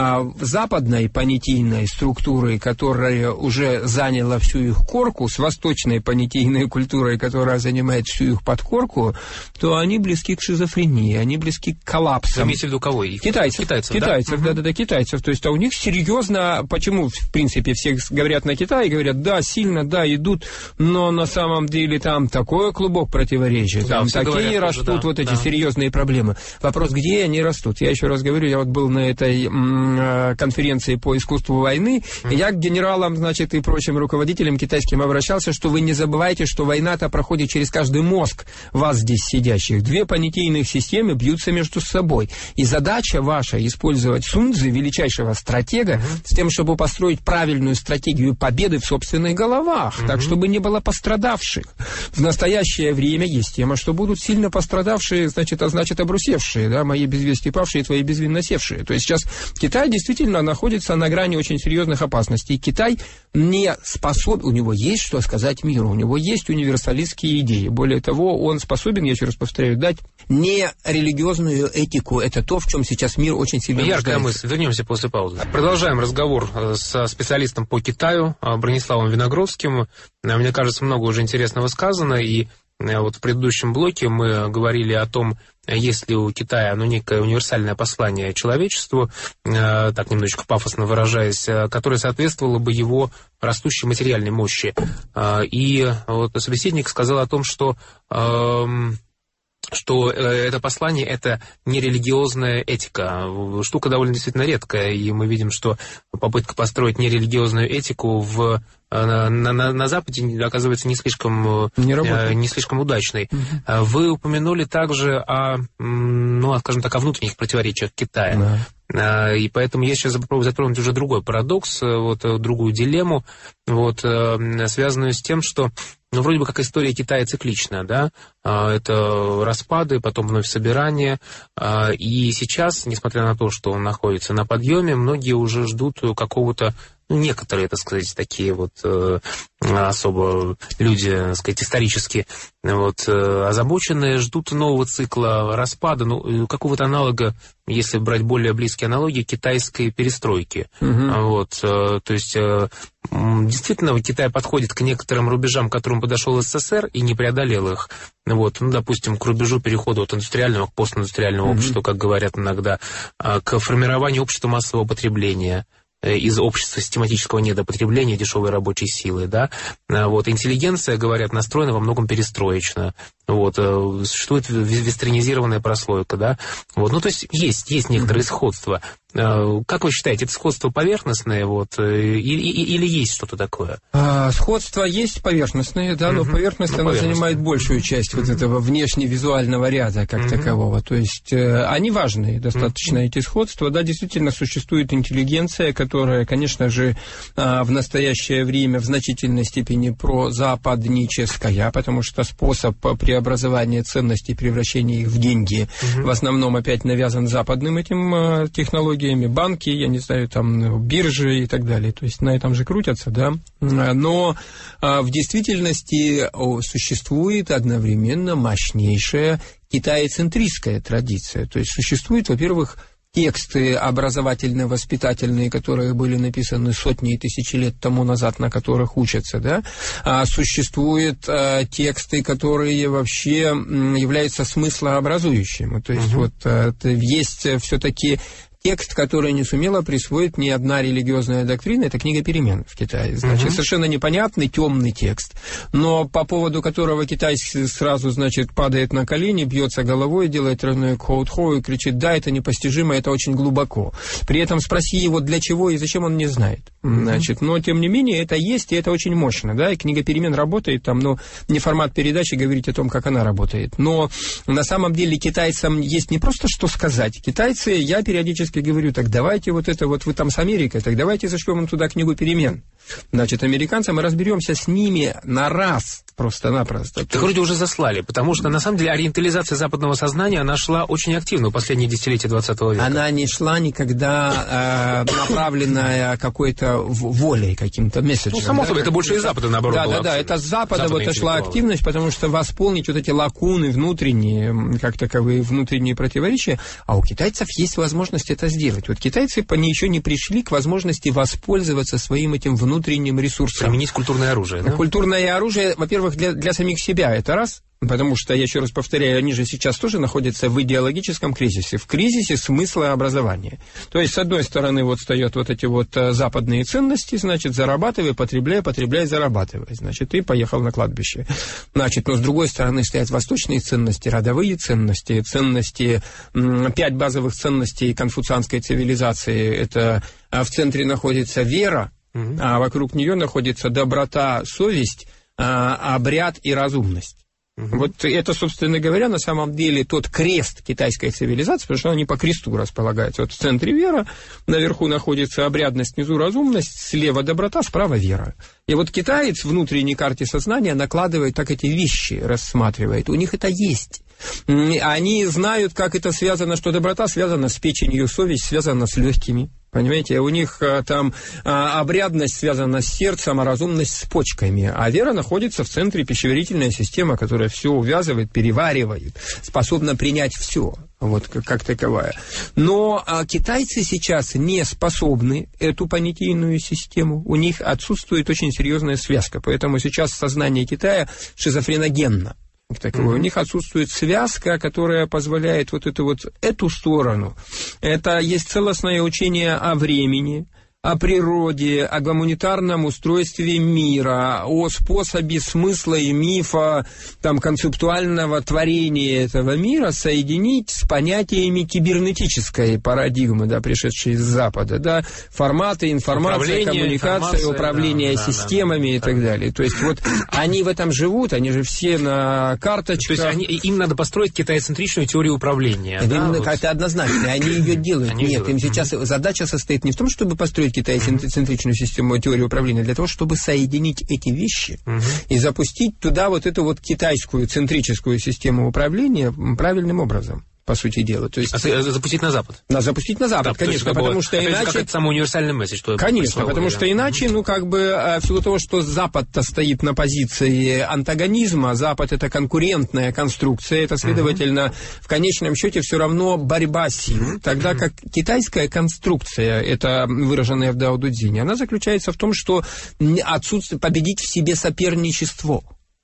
западной понятийной структуры, которая уже заняла всю их корку, с восточной понятийной культурой, которая занимает всю их подкорку, то они близки к шизофрении, они близки к коллапсам. Вы имеете в виду кого? Их? Китайцев. Китайцев, Китайцев, да? да-да-да, китайцев. То есть а у них серьезно, почему, в принципе, все говорят на Китае, говорят, да, сильно, да, идут, но на самом деле там такой клубок противоречий, да, там такие говорят, растут тоже, да, вот эти да. серьезные проблемы. Вопрос, где они растут? Я еще раз говорю, я вот был на этой конференции по искусству войны, mm. я к генералам, значит, и прочим руководителям китайским обращался, что вы не забывайте, что война-то проходит через каждый мозг вас здесь сидящих. Две понятийных системы бьются между собой. И задача ваша использовать Сунцзы, величайшего стратега, mm-hmm. с тем, чтобы построить правильную стратегию победы в собственных головах, mm-hmm. так, чтобы не было пострадавших. В настоящее время есть тема, что будут сильно пострадавшие, значит, а значит, обрусевшие, да, мои без вести павшие, твои безвинно севшие. То есть сейчас Китай действительно находится на грани очень серьезных опасностей. Китай не способен, у него есть что сказать миру, у него есть универсалистские идеи. Более того, он способен, я еще раз повторяю, дать не религиозную этику. Это то, в чем сейчас мир очень сильно нуждается. Яркая мысль. Вернемся после паузы. Продолжаем разговор со специалистом по Китаю Брониславом Виногровским. Мне кажется, много уже интересного сказано, и вот в предыдущем блоке мы говорили о том, есть ли у Китая ну, некое универсальное послание человечеству, э, так немножечко пафосно выражаясь, э, которое соответствовало бы его растущей материальной мощи. Э, и вот собеседник сказал о том, что... Э, что это послание – это нерелигиозная этика. Штука довольно действительно редкая, и мы видим, что попытка построить нерелигиозную этику в, на, на, на Западе оказывается не слишком, не не слишком удачной. Угу. Вы упомянули также о, ну, скажем так, о внутренних противоречиях Китая. Да. И поэтому я сейчас попробую затронуть уже другой парадокс, вот, другую дилемму, вот, связанную с тем, что ну, вроде бы как история Китая цикличная, да, это распады, потом вновь собирание, и сейчас, несмотря на то, что он находится на подъеме, многие уже ждут какого-то, ну, некоторые, так сказать, такие вот особо люди, так сказать, исторически вот, озабоченные, ждут нового цикла распада, ну, какого-то аналога, если брать более близкие аналогии, китайской перестройки. Угу. Вот, то есть, действительно, Китай подходит к некоторым рубежам, к которым подошел СССР, и не преодолел их. Вот, ну, допустим, к рубежу перехода от индустриального к постиндустриальному угу. обществу, как говорят иногда, к формированию общества массового потребления, из общества систематического недопотребления дешевой рабочей силы, да, вот, интеллигенция, говорят, настроена во многом перестроечно, вот, существует вестернизированная прослойка, да, вот, ну, то есть есть, есть некоторые mm-hmm. сходства, Как вы считаете, это сходство поверхностное, вот, или, или есть что-то такое? А, сходство есть поверхностное, да, но uh-huh. поверхностное, ну, оно занимает большую часть uh-huh. вот этого внешневизуального ряда как uh-huh. такового. То есть э, они важные достаточно, uh-huh. эти сходства. Да, действительно существует интеллигенция, которая, конечно же, э, в настоящее время в значительной степени прозападническая, потому что способ преобразования ценностей, превращения их в деньги uh-huh. в основном опять навязан западным этим э, технологиям, банки, я не знаю, там биржи и так далее, то есть на этом же крутятся, да, но а, в действительности о, существует одновременно мощнейшая китаецентристская традиция, то есть существует, во-первых, тексты образовательно-воспитательные, которые были написаны сотни и тысячи лет тому назад, на которых учатся, да, а существуют а, тексты, которые вообще являются смыслообразующими, то есть uh-huh. вот а, есть все-таки текст, который не сумела присвоить ни одна религиозная доктрина, это книга перемен в Китае. Значит, uh-huh. совершенно непонятный, темный текст, но по поводу которого Китай сразу, значит, падает на колени, бьется головой, делает тройной кхоу-тхоу и кричит: да, это непостижимо, это очень глубоко. При этом спроси его, для чего и зачем, он не знает. Uh-huh. Значит, но, тем не менее, это есть, и это очень мощно, да, и книга перемен работает, там, но не формат передачи говорить о том, как она работает. Но на самом деле китайцам есть не просто что сказать. Китайцы, я периодически говорю: так давайте вот это вот, вы там с Америкой, так давайте зашлем туда книгу перемен. Значит, американцам, мы разберемся с ними на раз, просто-напросто. Так вроде уже заслали, потому что, на самом деле, ориентализация западного сознания, она шла очень активно в последние десятилетия двадцатого века. Она не шла никогда э, направленная какой-то волей, каким-то месседжем. Ну, само собой, да, это больше из Запада, наоборот, Да, была да, да, это с Запада вот шла активность, потому что восполнить вот эти лакуны внутренние, как таковые внутренние противоречия, а у китайцев есть возможность это сделать. Вот китайцы они еще не пришли к возможности воспользоваться своим этим внутренним внутренним ресурсом. Применить культурное оружие, да? Культурное оружие, во-первых, для, для самих себя, это раз, потому что, я еще раз повторяю, они же сейчас тоже находятся в идеологическом кризисе, в кризисе смысла образования. То есть, с одной стороны, вот встают вот эти вот западные ценности, значит, зарабатывай, потребляй, потребляй, зарабатывай, значит, и поехал на кладбище. Значит, но с другой стороны стоят восточные ценности, родовые ценности, ценности, пять базовых ценностей конфуцианской цивилизации, это в центре находится вера, а вокруг нее находится доброта, совесть, обряд и разумность. Uh-huh. Вот это, собственно говоря, на самом деле тот крест китайской цивилизации, потому что они по кресту располагаются. Вот в центре вера, наверху находится обрядность, внизу разумность, слева доброта, справа вера. И вот китаец в внутренней карте сознания накладывает так эти вещи, рассматривает. У них это есть. Они знают, как это связано, что доброта связана с печенью, совесть связана с легкими. Понимаете, у них а, там а, обрядность связана с сердцем, а разумность с почками. А вера находится в центре, пищеварительная система, которая все увязывает, переваривает, способна принять все, вот как, как таковая. Но а, китайцы сейчас не способны эту понятийную систему, у них отсутствует очень серьезная связка, поэтому сейчас сознание Китая шизофреногенно. Таковой. Mm-hmm. У них отсутствует связка, которая позволяет вот эту вот эту сторону. Это есть целостное учение о времени, о природе, о гуманитарном устройстве мира, о способе смысла и мифа, там, концептуального творения этого мира соединить с понятиями кибернетической парадигмы, да, пришедшей из Запада, да, форматы, информация, коммуникация, управление да, системами да, да, и так да. далее. То есть вот они в этом живут, они же все на карточках. То есть они, им надо построить китайцентричную теорию управления. Это, да, вот. вот. это однозначно, они ее делают. Они Нет, делают. Им сейчас задача состоит не в том, чтобы построить китайцентричную систему теории управления, для того, чтобы соединить эти вещи uh-huh. и запустить туда вот эту вот китайскую центрическую систему управления правильным образом, по сути дела. То есть, а запустить на Запад? На, запустить на Запад, да, конечно, потому было, что иначе... Как это самый универсальный месседж. Что конечно, потому да. что иначе, ну, как бы, в силу того, что Запад-то стоит на позиции антагонизма, Запад — это конкурентная конструкция, это, следовательно, uh-huh. в конечном счете все равно борьба сил, тогда как китайская конструкция, это выраженная в Дао Ду Цзине, она заключается в том, что отсутствие победить в себе соперничество.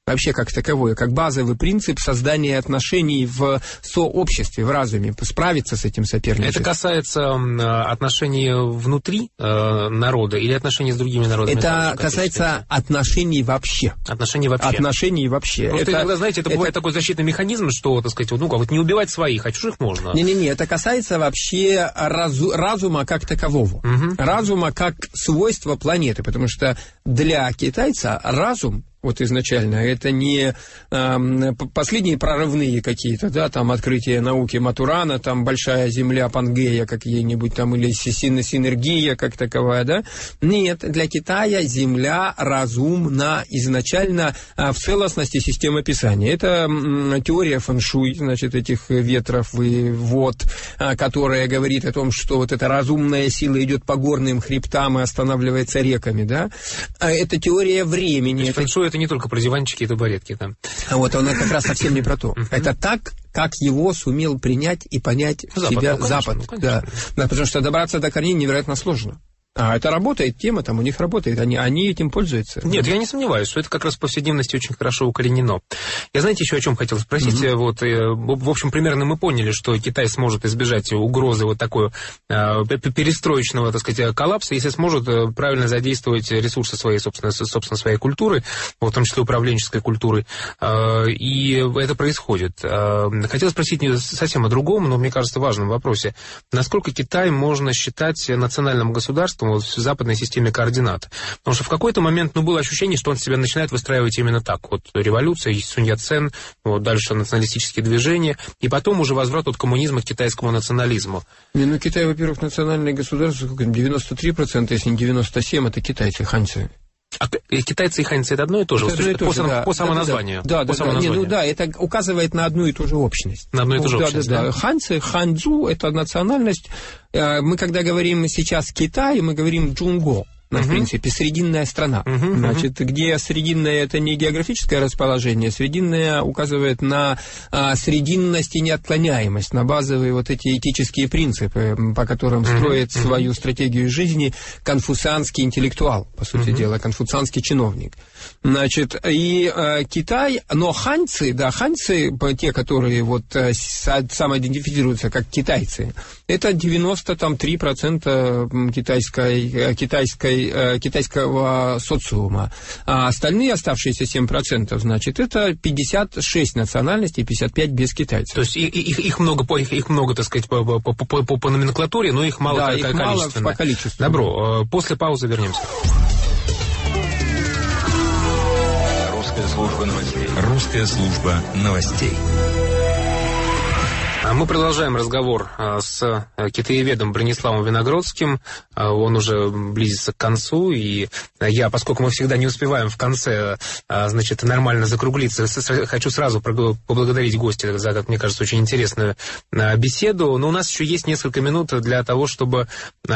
вообще как таковое, как базовый принцип создания отношений в сообществе, в разуме, справиться с этим соперничеством. Это касается отношений внутри э, народа или отношений с другими народами? Это касается отношений вообще. Отношений вообще. Отношений вообще. Просто это, иногда, знаете, это, это бывает такой защитный механизм, что, так сказать, ну, вот не убивать своих, а чужих можно. Не-не-не, это касается вообще разу, разума как такового. Угу. Разума как свойства планеты, потому что для китайца разум, вот изначально, это не э, последние прорывные какие-то, да, там открытие науки Матурана, там большая земля Пангея какие-нибудь там, или синергия как таковая, да. Нет, для Китая земля разумна изначально э, в целостности системы Писания. Это э, теория фэншуй, значит, этих ветров и вод, э, которая говорит о том, что вот эта разумная сила идет по горным хребтам и останавливается реками, да. Это теория времени. Это... фэншуй это не только про диванчики и табуретки там. А вот она как раз совсем не про то. Это так, как его сумел принять и понять Запад, себя ну, Запад. Ну, да. Да, потому что добраться до корней невероятно сложно. А это работает, тема там у них работает, они, они этим пользуются. Нет, я не сомневаюсь, что это как раз в повседневности очень хорошо укоренено. Я, знаете, еще о чем хотел спросить. Mm-hmm. Вот, в общем, примерно мы поняли, что Китай сможет избежать угрозы вот такой э, перестроечного, так сказать, коллапса, если сможет правильно задействовать ресурсы своей, собственно, собственно своей культуры, вот, в том числе управленческой культуры. Э, и это происходит. Э, хотел спросить совсем о другом, но, мне кажется, важном вопросе. Насколько Китай можно считать национальным государством вот в западной системе координат? Потому что в какой-то момент, ну, было ощущение, что он себя начинает выстраивать именно так. Вот революция, Сунь Яцен, вот дальше националистические движения, и потом уже возврат от коммунизма к китайскому национализму. Не, ну, Китай, во-первых, национальное государство, сколько, девяносто три процента, если не девяносто семь процентов, это китайцы, ханьцы. А китайцы и ханьцы это одно и то же? Это одно и то по, же, сам, да. по самоназванию? Да, да, по да, самоназванию. Не, ну да, это указывает на одну и ту же общность. На одну и ту же да, общность, да, да? да. Ханьцы, ханьцзу – это национальность. Мы, когда говорим сейчас Китай, мы говорим джунго. Uh-huh. В принципе, срединная страна. Uh-huh, Значит, uh-huh. где срединное это не географическое расположение, срединное указывает на а, срединность и неотклоняемость, на базовые вот эти этические принципы, по которым uh-huh. строит uh-huh. свою стратегию жизни конфуцианский интеллектуал, по сути uh-huh. дела, конфуцианский чиновник. Значит, и а, Китай, но ханьцы, да, ханьцы, те, которые вот самоидентифицируются как китайцы, это девяносто три процента китайской, китайской китайского социума. А остальные оставшиеся семь процентов, значит, это пятьдесят шесть национальностей, пятьдесят пять без китайцев. То есть их, их много, их, их много, так сказать, по, по, по, по, по номенклатуре, но их мало, да, их мало по количеству. Добро, после паузы вернемся. Русская служба новостей. Русская служба новостей. Мы продолжаем разговор с китаеведом Брониславом Виногродским. Он уже близится к концу, и я, поскольку мы всегда не успеваем в конце, значит, нормально закруглиться, хочу сразу поблагодарить гостя за, как мне кажется, очень интересную беседу. Но у нас еще есть несколько минут для того, чтобы,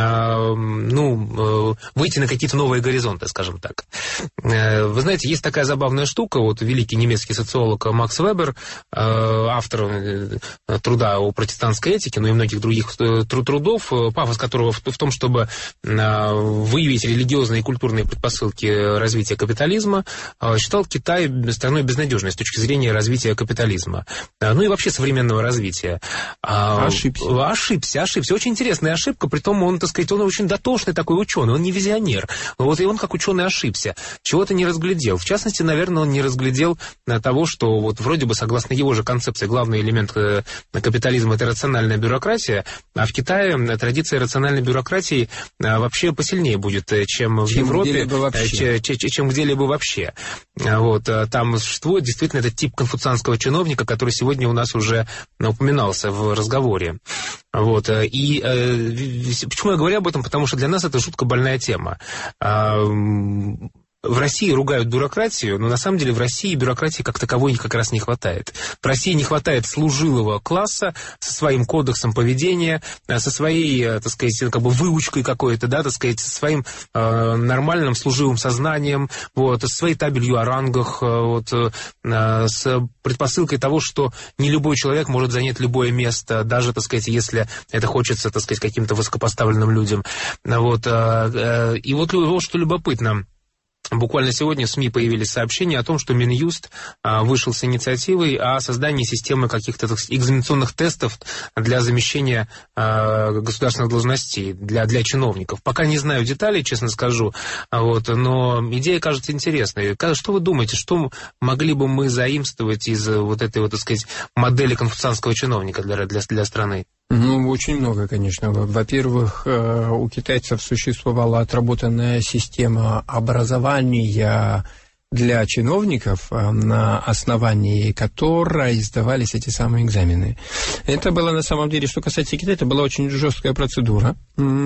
ну, выйти на какие-то новые горизонты, скажем так. Вы знаете, есть такая забавная штука, вот великий немецкий социолог Макс Вебер, автор труда о протестантской этике, но и многих других трудов, пафос которого в том, чтобы выявить религиозные и культурные предпосылки развития капитализма, считал Китай страной безнадежной с точки зрения развития капитализма. Ну и вообще современного развития. Ошибся. Ошибся, ошибся. Очень интересная ошибка, притом он, так сказать, он очень дотошный такой ученый, он не визионер. Вот и он как ученый ошибся. Чего-то не разглядел. В частности, наверное, он не разглядел того, что вот вроде бы, согласно его же концепции, главный элемент капитализма – это рациональная бюрократия, а в Китае традиция рациональной бюрократии вообще посильнее будет, чем в чем Европе, где чем, чем где-либо вообще. Вот, там существует действительно этот тип конфуцианского чиновника, который сегодня у нас уже упоминался в разговоре. Вот, и почему я говорю об этом? Потому что для нас это жутко больная тема. В России ругают бюрократию, но на самом деле в России бюрократии как таковой как раз не хватает. В России не хватает служилого класса со своим кодексом поведения, со своей, так сказать, как бы выучкой какой-то, да, так сказать, со своим э, нормальным служивым сознанием, вот, со своей табелью о рангах, вот, э, с предпосылкой того, что не любой человек может занять любое место, даже, так сказать, если это хочется, так сказать, каким-то высокопоставленным людям. Вот, э, э, и вот, вот что любопытно. Буквально сегодня в СМИ появились сообщения о том, что Минюст а, вышел с инициативой о создании системы каких-то экзаменационных тестов для замещения а, государственных должностей для, для чиновников. Пока не знаю деталей, честно скажу, вот, но идея кажется интересной. Что вы думаете, что могли бы мы заимствовать из вот этой, вот, так сказать, модели конфуцианского чиновника для, для, для страны? Ну, очень много, конечно. Во-первых, у китайцев существовала отработанная система образования для чиновников, на основании которой издавались эти самые экзамены. Это было, на самом деле, что касается Китая, это была очень жесткая процедура.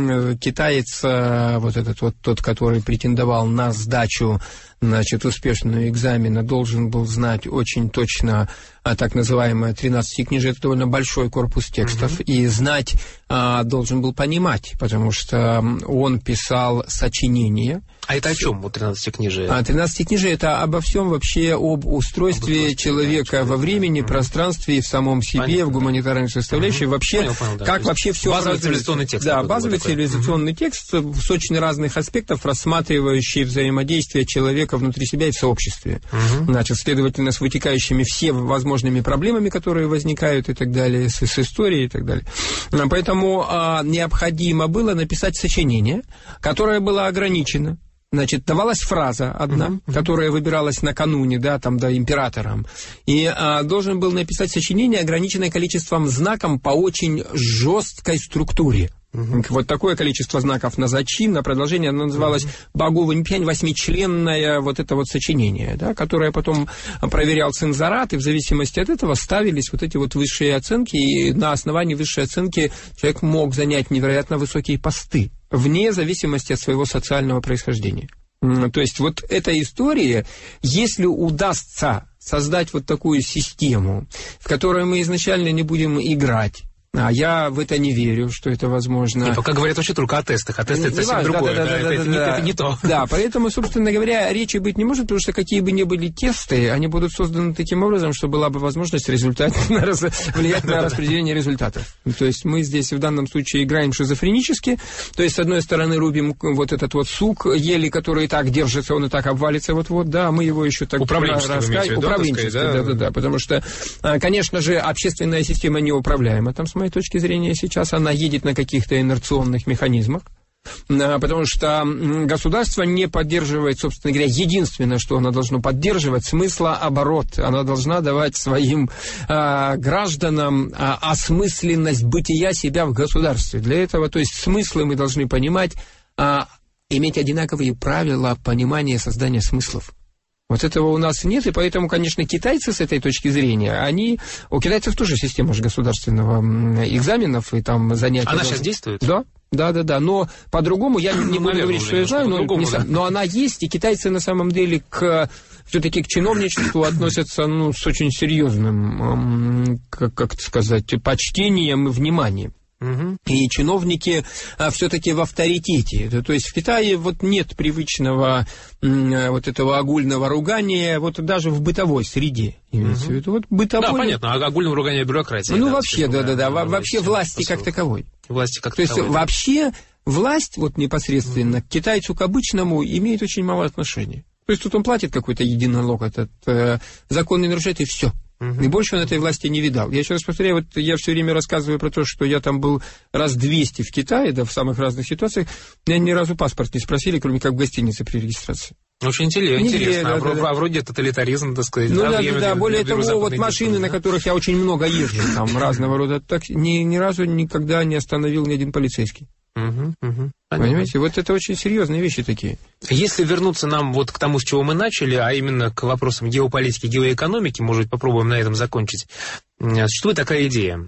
Китаец, вот этот вот тот, который претендовал на сдачу, значит, успешного экзамена, должен был знать очень точно а, так называемое тринадцатикнижие, это довольно большой корпус текстов, mm-hmm. и знать а, должен был понимать, потому что он писал сочинения. А это о чем, вот тринадцатикнижие? А тринадцатикнижие — это обо всем вообще, об устройстве, об человека да, во времени, mm-hmm. пространстве и в самом себе, понятно, в гуманитарной составляющей, mm-hmm. вообще, понял, понял, да, как вообще все... Базовый цивилизационный текст. Да, базовый цивилизационный mm-hmm. текст с очень разных аспектов, рассматривающий взаимодействие человека внутри себя и в сообществе. Uh-huh. Значит, следовательно, с вытекающими все возможными проблемами, которые возникают и так далее, с, с историей и так далее. Поэтому а, необходимо было написать сочинение, которое было ограничено. Значит, давалась фраза одна, uh-huh. которая выбиралась накануне, да, там, да, императором, и а, должен был написать сочинение, ограниченное количеством знаков по очень жесткой структуре. Uh-huh. Вот такое количество знаков на зачин, на продолжение, оно называлось uh-huh. Багова Пянь, восьмичленное вот это вот сочинение, да, которое потом проверял цензорат, и в зависимости от этого ставились вот эти вот высшие оценки, и на основании высшей оценки человек мог занять невероятно высокие посты, вне зависимости от своего социального происхождения. То есть вот эта история, если удастся создать вот такую систему, в которой мы изначально не будем играть, а я в это не верю, что это возможно. И пока говорят вообще только о тестах, а тесты это совсем другое, да, да, да, да, это, да, это, да, это не то. Да, поэтому, собственно говоря, речи быть не может, потому что какие бы ни были тесты, они будут созданы таким образом, что была бы возможность результат, влиять на распределение результатов. То есть мы здесь в данном случае играем шизофренически, то есть с одной стороны рубим вот этот вот сук, ели, который и так держится, он и так обвалится вот-вот, да, мы его еще так управленческий, управленческий, да, да, да, потому что, конечно же, общественная система неуправляема, там, с моей точки зрения, сейчас она едет на каких-то инерционных механизмах, потому что государство не поддерживает, собственно говоря, единственное, что оно должно поддерживать, смыслооборот. Она должна давать своим а, гражданам а, осмысленность бытия себя в государстве. Для этого, то есть смыслы мы должны понимать, а, иметь одинаковые правила понимания создания смыслов. Вот этого у нас нет, и поэтому, конечно, китайцы с этой точки зрения, они... У китайцев тоже система же государственного экзаменов, и там занятия... Она сейчас действует? Да, да, да, да, но по-другому, я не буду говорить, что я знаю, но, не, да. но она есть, и китайцы на самом деле к... все-таки к чиновничеству относятся, ну, с очень серьезным, как, как сказать, почтением и вниманием. Угу. И чиновники а, все-таки в авторитете. То есть в Китае вот нет привычного м, вот этого огульного ругания, вот даже в бытовой среде. Имеется угу. в виду. Вот бытовой... Да, понятно, а огульного ругания бюрократии. Ну, да, вообще, да-да-да, вообще власти как таковой. Власти как То таковой. есть вообще власть вот непосредственно угу. к китайцу, к обычному, имеет очень мало отношения. То есть тут он платит какой-то единый налог, этот э, закон не нарушает, и все. И больше он этой власти не видал. Я еще раз повторяю, вот я все время рассказываю про то, что я там был раз двести в Китае, да, в самых разных ситуациях. Меня ни разу паспорт не спросили, кроме как в гостинице при регистрации. Очень интересно. Нигде, да, а, да, а вроде тоталитаризм, так сказать. Ну да, да, да, да. Более того, вот машины, на которых я очень много езжу, там разного рода, так ни, ни разу никогда не остановил ни один полицейский. Угу, угу. Понимаете, вот это очень серьезные вещи такие. Если вернуться нам вот к тому, с чего мы начали, а именно к вопросам геополитики, геоэкономики, может быть, попробуем на этом закончить. Существует такая идея.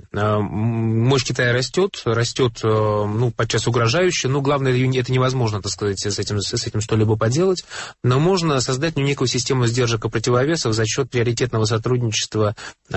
Мощь Китая растет, растет, ну, подчас угрожающе, но главное, это невозможно, так сказать, с этим, с этим что-либо поделать, но можно создать ну, некую систему сдержек и противовесов за счет приоритетного сотрудничества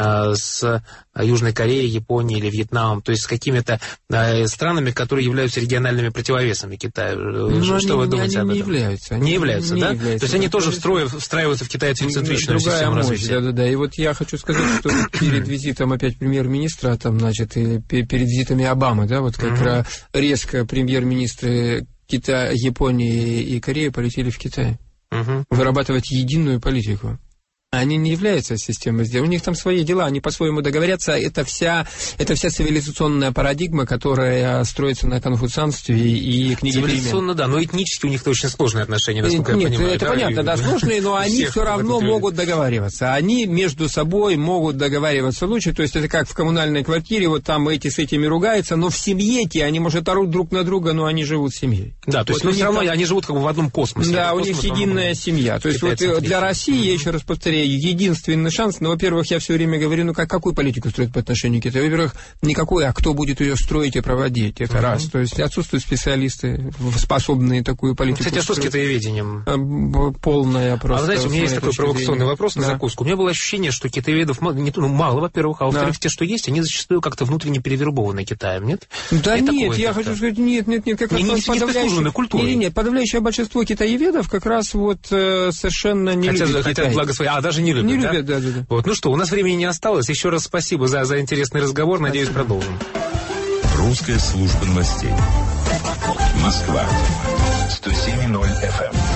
с Южной Кореей, Японией или Вьетнамом, то есть с какими-то странами, которые являются региональными противовесами Китаю. Но что они, вы думаете они об этом? Не являются. Они не являются, не да? Являются, то есть они да, тоже встроив, встраиваются в китайцентричную систему мощь, развития. Да-да-да. И вот я хочу сказать, что перед визитом опять премьер-министра, там, значит, и перед визитами Обамы, да, вот как uh-huh. резко премьер-министры Китая, Японии и Кореи полетели в Китай. угу. вырабатывать единую политику. Они не являются системой сделок. У них там свои дела, они по-своему договорятся. Это вся, это вся цивилизационная парадигма, которая строится на конфуцианстве и книге племен. Цивилизационно, да, но этнически у них-то очень сложные отношения, насколько Нет, я понимаю. Нет, это да? понятно, да, сложные, но они все равно могут договариваться. Они между собой могут договариваться лучше. То есть это как в коммунальной квартире, вот там эти с этими ругаются, но в семье-те они, может, орут друг на друга, но они живут семьей. Да, то есть, вот но все равно там... они живут как бы в одном космосе. Да, у космос, них единая семья. То есть вот для России, я еще раз повторяю, единственный шанс, но, во-первых, я все время говорю, ну, как, какую политику строить по отношению к Китаю? Во-первых, никакой, а кто будет ее строить и проводить, это uh-huh. раз. То есть отсутствуют специалисты, способные такую политику Кстати, а что с китаеведением? Полная просто... А вы знаете, у меня есть такой провокационный зрения. вопрос на да. закуску. У меня было ощущение, что китаеведов не, ну, мало, во-первых, а во-вторых, да. те, что есть, они зачастую как-то внутренне перевербованы Китаем, нет? Да нет, нет, я хочу сказать, нет, нет, нет, как раз... Не, не, подавляющее... не культурой. Нет, нет, подавляющее большинство китаеведов как раз вот э, совершенно не хотят, любят хотят благословить, а даже не любят, Не да? любят, да, да, да. Вот, ну что, у нас времени не осталось. Еще раз спасибо за, за интересный разговор. Надеюсь, спасибо. Продолжим. Русская служба новостей. Москва. сто семь и ноль эф эм.